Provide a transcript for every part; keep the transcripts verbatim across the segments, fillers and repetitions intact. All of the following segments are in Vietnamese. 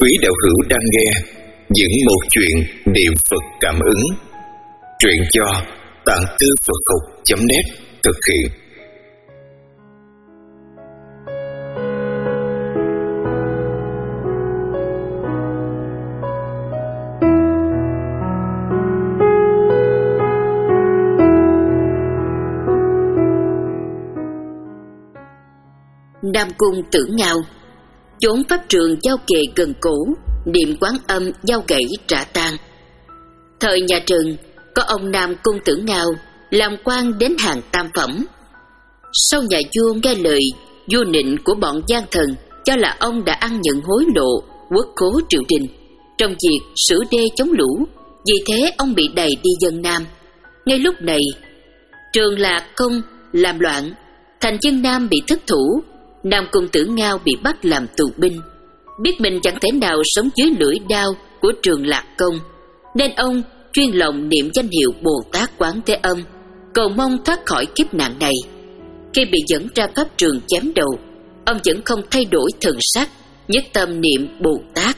Quý đạo hữu đang nghe những một chuyện niệm Phật cảm ứng. Truyện do Tạng Thư Phật Học chấm net thực hiện. Nam Cung Tử Ngao, chốn pháp trường giao kề gần cổ, niệm Quán Âm giao gãy trả tang. Thời nhà Trần, có ông Nam Cung Tử Ngao làm quan đến hàng tam phẩm. Sau nhà vua nghe lời vua nịnh của bọn gian thần, cho là ông đã ăn nhận hối lộ quốc khố triều đình trong việc sửa đê chống lũ, vì thế ông bị đày đi dân Nam. Ngay lúc này, Trường Lạc Công làm loạn, thành dân Nam bị thất thủ. Nam Cung Tử Ngao bị bắt làm tù binh, biết mình chẳng thể nào sống dưới lưỡi đao của Trường Lạc Công, nên ông chuyên lòng niệm danh hiệu Bồ Tát Quán Thế Âm, cầu mong thoát khỏi kiếp nạn này. Khi bị dẫn ra pháp trường chém đầu, ông vẫn không thay đổi thần sắc, nhất tâm niệm Bồ Tát.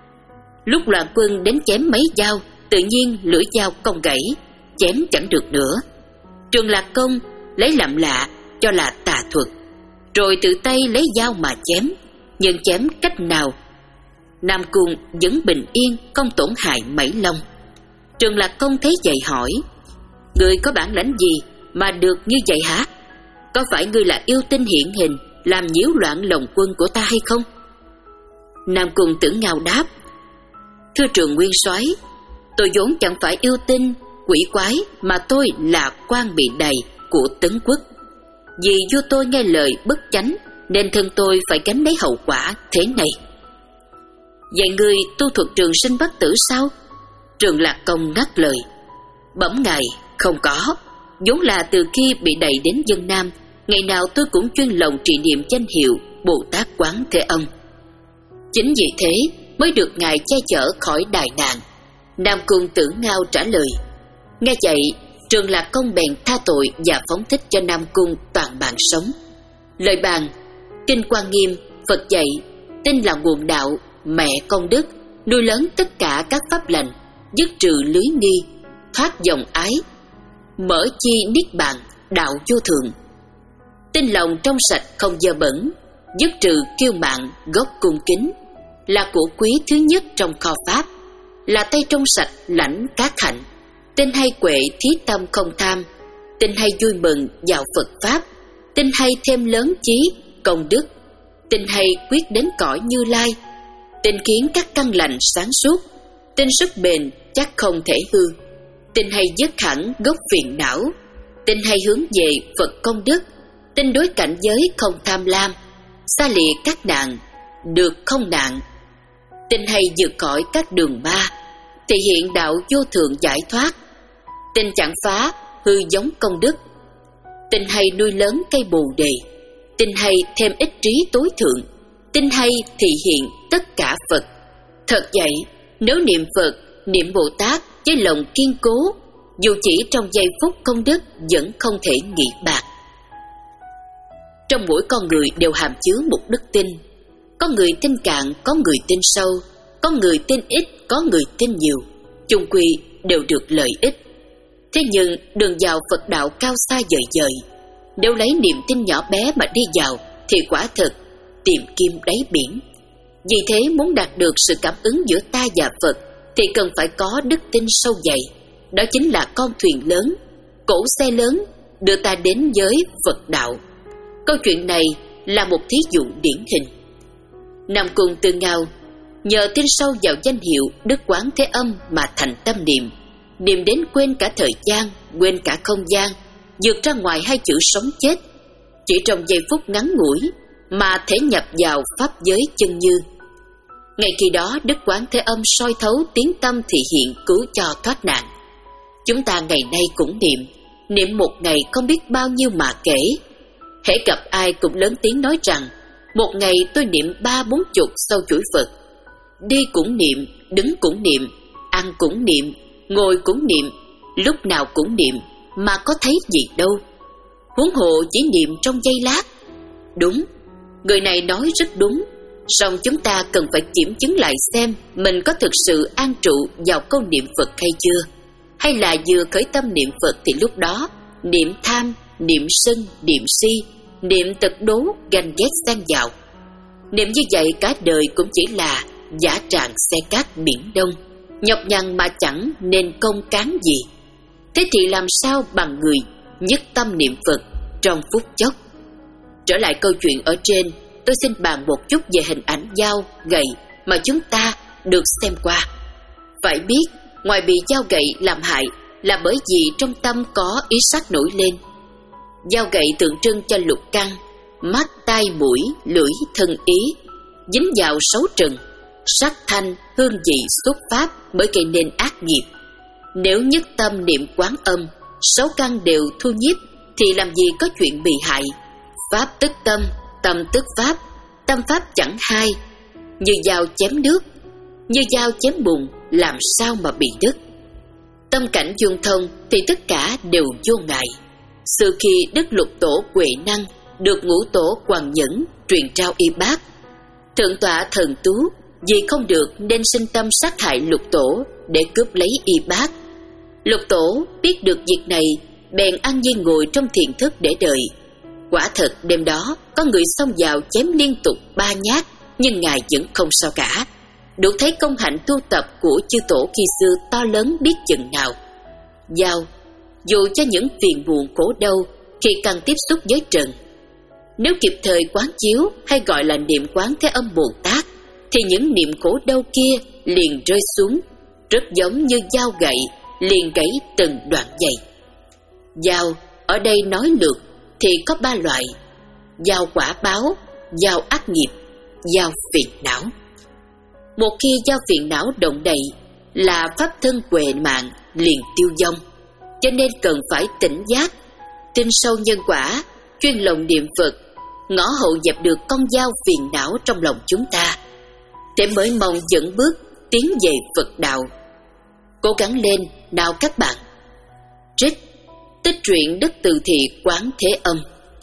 Lúc loạn quân đến chém mấy dao, tự nhiên lưỡi dao cong gãy, chém chẳng được nữa. Trường Lạc Công lấy làm lạ, cho là tà thuật, rồi tự tay lấy dao mà chém, nhưng chém cách nào Nam Cung vẫn bình yên, không tổn hại mảy lông. Trường Lạc Công thấy vậy hỏi: "Ngươi có bản lãnh gì mà được như vậy hả? Có phải ngươi là yêu tinh hiện hình, làm nhiễu loạn lòng quân của ta hay không?" Nam Cung Tử Ngao đáp: "Thưa Trường Nguyên Soái, tôi vốn chẳng phải yêu tinh quỷ quái, mà tôi là quan bị đày của Tấn Quốc. Vì vua tôi nghe lời bất chánh, nên thân tôi phải gánh lấy hậu quả thế này." "Vậy ngươi tu thuật trường sinh bất tử sao?" Trường Lạc Công ngắt lời: "Bẩm ngài, không có. Vốn là từ khi bị đày đến dân Nam, ngày nào tôi cũng chuyên lòng trì niệm danh hiệu Bồ Tát Quán Thế Âm. Chính vì thế mới được ngài che chở khỏi đại nạn." Nam Cung Tử Ngao trả lời. Nghe vậy, Trường Lạc Công bèn tha tội và phóng thích cho Nam Cung toàn mạng sống. Lời bàn: Kinh Quan Nghiêm, Phật dạy, tin là nguồn đạo, mẹ công đức, nuôi lớn tất cả các pháp lành, dứt trừ lưới nghi, thoát dòng ái, mở chi niết bàn, đạo vô thượng. Tin lòng trong sạch không dơ bẩn, dứt trừ kiêu mạn, gốc cung kính, là của quý thứ nhất trong kho pháp, là tay trong sạch lãnh các hạnh. Tin hay quệ thí tâm không tham, tin hay vui mừng vào Phật Pháp, tin hay thêm lớn chí, công đức, tin hay quyết đến cõi Như Lai, tin khiến các căn lành sáng suốt, tin sức bền chắc không thể hư, tin hay dứt hẳn gốc phiền não, tin hay hướng về Phật công đức, tin đối cảnh giới không tham lam, xa lìa các nạn, được không nạn, tin hay vượt khỏi các đường ma, thể hiện đạo vô thượng giải thoát, tin chẳng phá hư giống công đức, tin hay nuôi lớn cây bồ đề, tin hay thêm ít trí tối thượng, tin hay thị hiện tất cả Phật. Thật vậy, nếu niệm Phật, niệm Bồ Tát với lòng kiên cố, dù chỉ trong giây phút công đức vẫn không thể nghĩ bạc. Trong mỗi con người đều hàm chứa một đức tin. Có người tin cạn, có người tin sâu, có người tin ít, có người tin nhiều, chung quy đều được lợi ích. Thế nhưng đường vào Phật đạo cao xa vời vời, nếu lấy niềm tin nhỏ bé mà đi vào thì quả thực tìm kim đáy biển. Vì thế muốn đạt được sự cảm ứng giữa ta và Phật thì cần phải có đức tin sâu dày. Đó chính là con thuyền lớn, cỗ xe lớn đưa ta đến với Phật đạo. Câu chuyện này là một thí dụ điển hình. Nam Cung Tử Ngao nhờ tin sâu vào danh hiệu Đức Quán Thế Âm mà thành tâm niệm, niệm đến quên cả thời gian, quên cả không gian, vượt ra ngoài hai chữ sống chết, chỉ trong giây phút ngắn ngủi mà thể nhập vào pháp giới chân như. Ngay khi đó Đức Quán Thế Âm soi thấu tiếng tâm thị hiện cứu cho thoát nạn. Chúng ta ngày nay cũng niệm, niệm một ngày không biết bao nhiêu mà kể. Hễ gặp ai cũng lớn tiếng nói rằng một ngày tôi niệm ba bốn chục sau chuỗi Phật. Đi cũng niệm, đứng cũng niệm, ăn cũng niệm, ngồi cũng niệm, lúc nào cũng niệm, mà có thấy gì đâu. Huống hồ chỉ niệm trong giây lát. Đúng, người này nói rất đúng. Song chúng ta cần phải kiểm chứng lại xem mình có thực sự an trụ vào câu niệm Phật hay chưa, hay là vừa khởi tâm niệm Phật thì lúc đó niệm tham, niệm sân, niệm si, niệm tật đố, ganh ghét xen vào. Niệm như vậy cả đời cũng chỉ là giả trạng xe cát biển đông, nhọc nhằn mà chẳng nên công cán gì. Thế thì làm sao bằng người nhất tâm niệm Phật trong phút chốc? Trở lại câu chuyện ở trên, tôi xin bàn một chút về hình ảnh dao, gậy mà chúng ta được xem qua. Phải biết, ngoài bị dao gậy làm hại là bởi vì trong tâm có ý sát nổi lên. Dao gậy tượng trưng cho lục căn, mắt, tai, mũi, lưỡi, thân ý, dính vào sáu trần, sắc thanh, hương vị, xuất pháp mới gây nên ác nghiệp. Nếu nhất tâm niệm Quán Âm, sáu căn đều thu nhiếp thì làm gì có chuyện bị hại. Pháp tức tâm, tâm tức pháp, tâm pháp chẳng hai. Như dao chém nước, như dao chém bùn, làm sao mà bị đứt. Tâm cảnh dung thông thì tất cả đều vô ngại. Sự khi Đức Lục Tổ Huệ Năng được Ngũ Tổ Hoàng Nhẫn truyền trao y bác, Thượng tọa Thần Tú vì không được nên sinh tâm sát hại Lục Tổ để cướp lấy y bác. Lục Tổ biết được việc này, bèn an nhiên ngồi trong thiền thất để đợi. Quả thật đêm đó có người xông vào chém liên tục ba nhát, nhưng ngài vẫn không sao cả. Đủ thấy công hạnh tu tập của chư tổ khi xưa to lớn biết chừng nào. Dao, dù cho những phiền buồn khổ đau khi cần tiếp xúc với trần, nếu kịp thời quán chiếu hay gọi là niệm Quán Thế Âm Bồ Tát, thì những niệm khổ đau kia liền rơi xuống, rất giống như dao gậy liền gãy từng đoạn dây. Dao ở đây nói lược thì có ba loại: dao quả báo, dao ác nghiệp, dao phiền não. Một khi dao phiền não động đậy là pháp thân huệ mạng liền tiêu vong, cho nên cần phải tỉnh giác, tin sâu nhân quả, chuyên lòng niệm Phật, ngõ hậu dẹp được con dao phiền não trong lòng chúng ta, để mới mong dẫn bước tiến về Phật đạo. Cố gắng lên nào các bạn. Trích Tích truyện Đức Từ Thị Quán Thế Âm.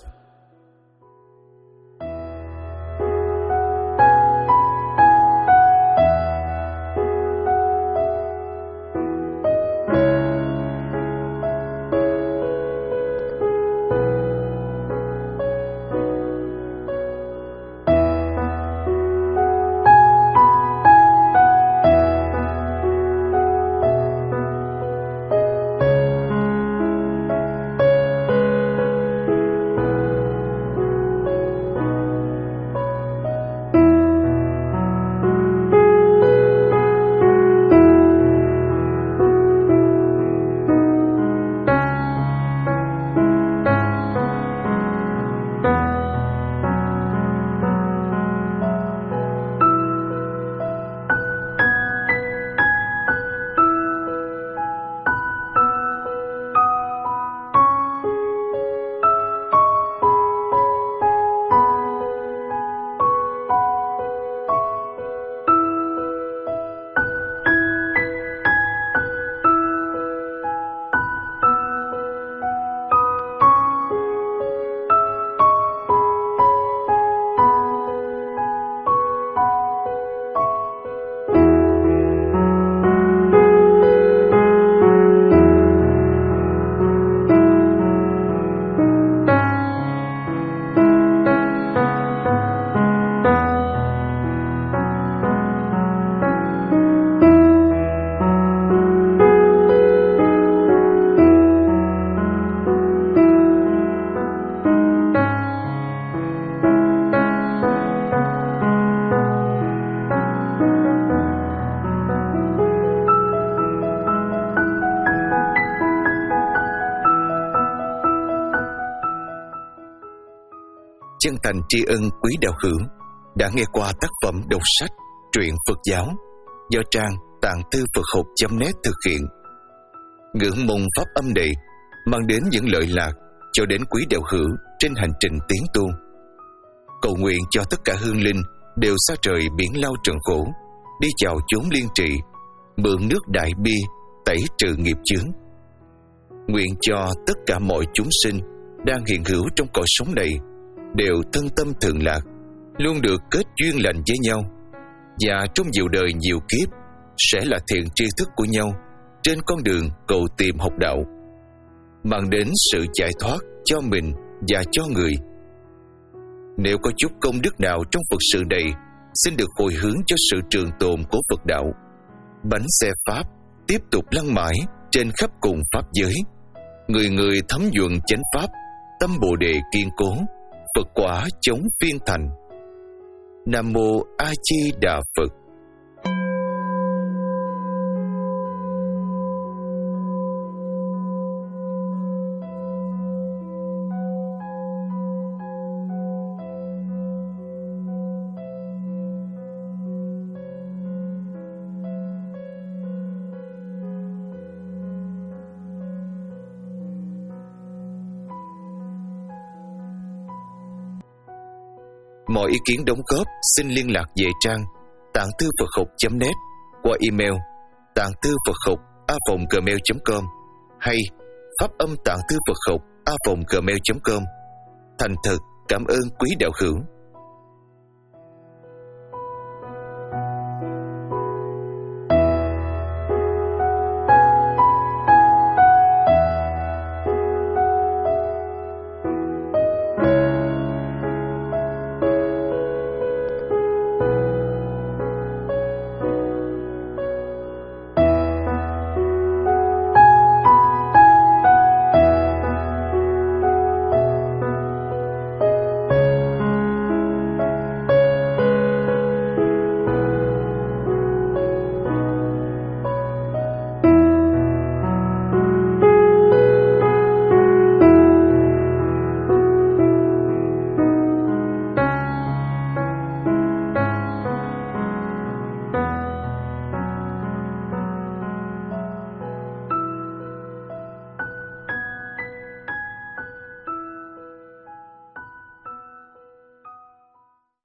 Chân thành tri ân quý đạo hữu đã nghe qua tác phẩm đọc sách Truyện Phật Giáo do trang tạng thư Phật học chấm net thực hiện. Ngưỡng mong pháp âm này mang đến những lợi lạc cho đến quý đạo hữu trên hành trình tiến tu. Cầu nguyện cho tất cả hương linh đều xa trời biển lao trần khổ, đi vào chốn liên trị, mượn nước đại bi tẩy trừ nghiệp chướng. Nguyện cho tất cả mọi chúng sinh đang hiện hữu trong cõi sống này đều thân tâm thường lạc, luôn được kết duyên lành với nhau, và trong nhiều đời nhiều kiếp sẽ là thiện tri thức của nhau trên con đường cầu tìm học đạo, mang đến sự giải thoát cho mình và cho người. Nếu có chút công đức nào trong Phật sự này, xin được hồi hướng cho sự trường tồn của Phật đạo. Bánh xe Pháp tiếp tục lăn mãi trên khắp cùng Pháp giới, người người thấm nhuần chánh Pháp, tâm Bồ Đề kiên cố, Phật quả chống phiên thành. Nam Mô A Di Đà Phật. Mọi ý kiến đóng góp xin liên lạc về trang tạng thư Phật học chấm net qua email tạng thư Phật học a vòng gmail chấm com hay pháp âm tạng thư Phật học a vòng gmail chấm com. Thành thật cảm ơn quý đạo hữu.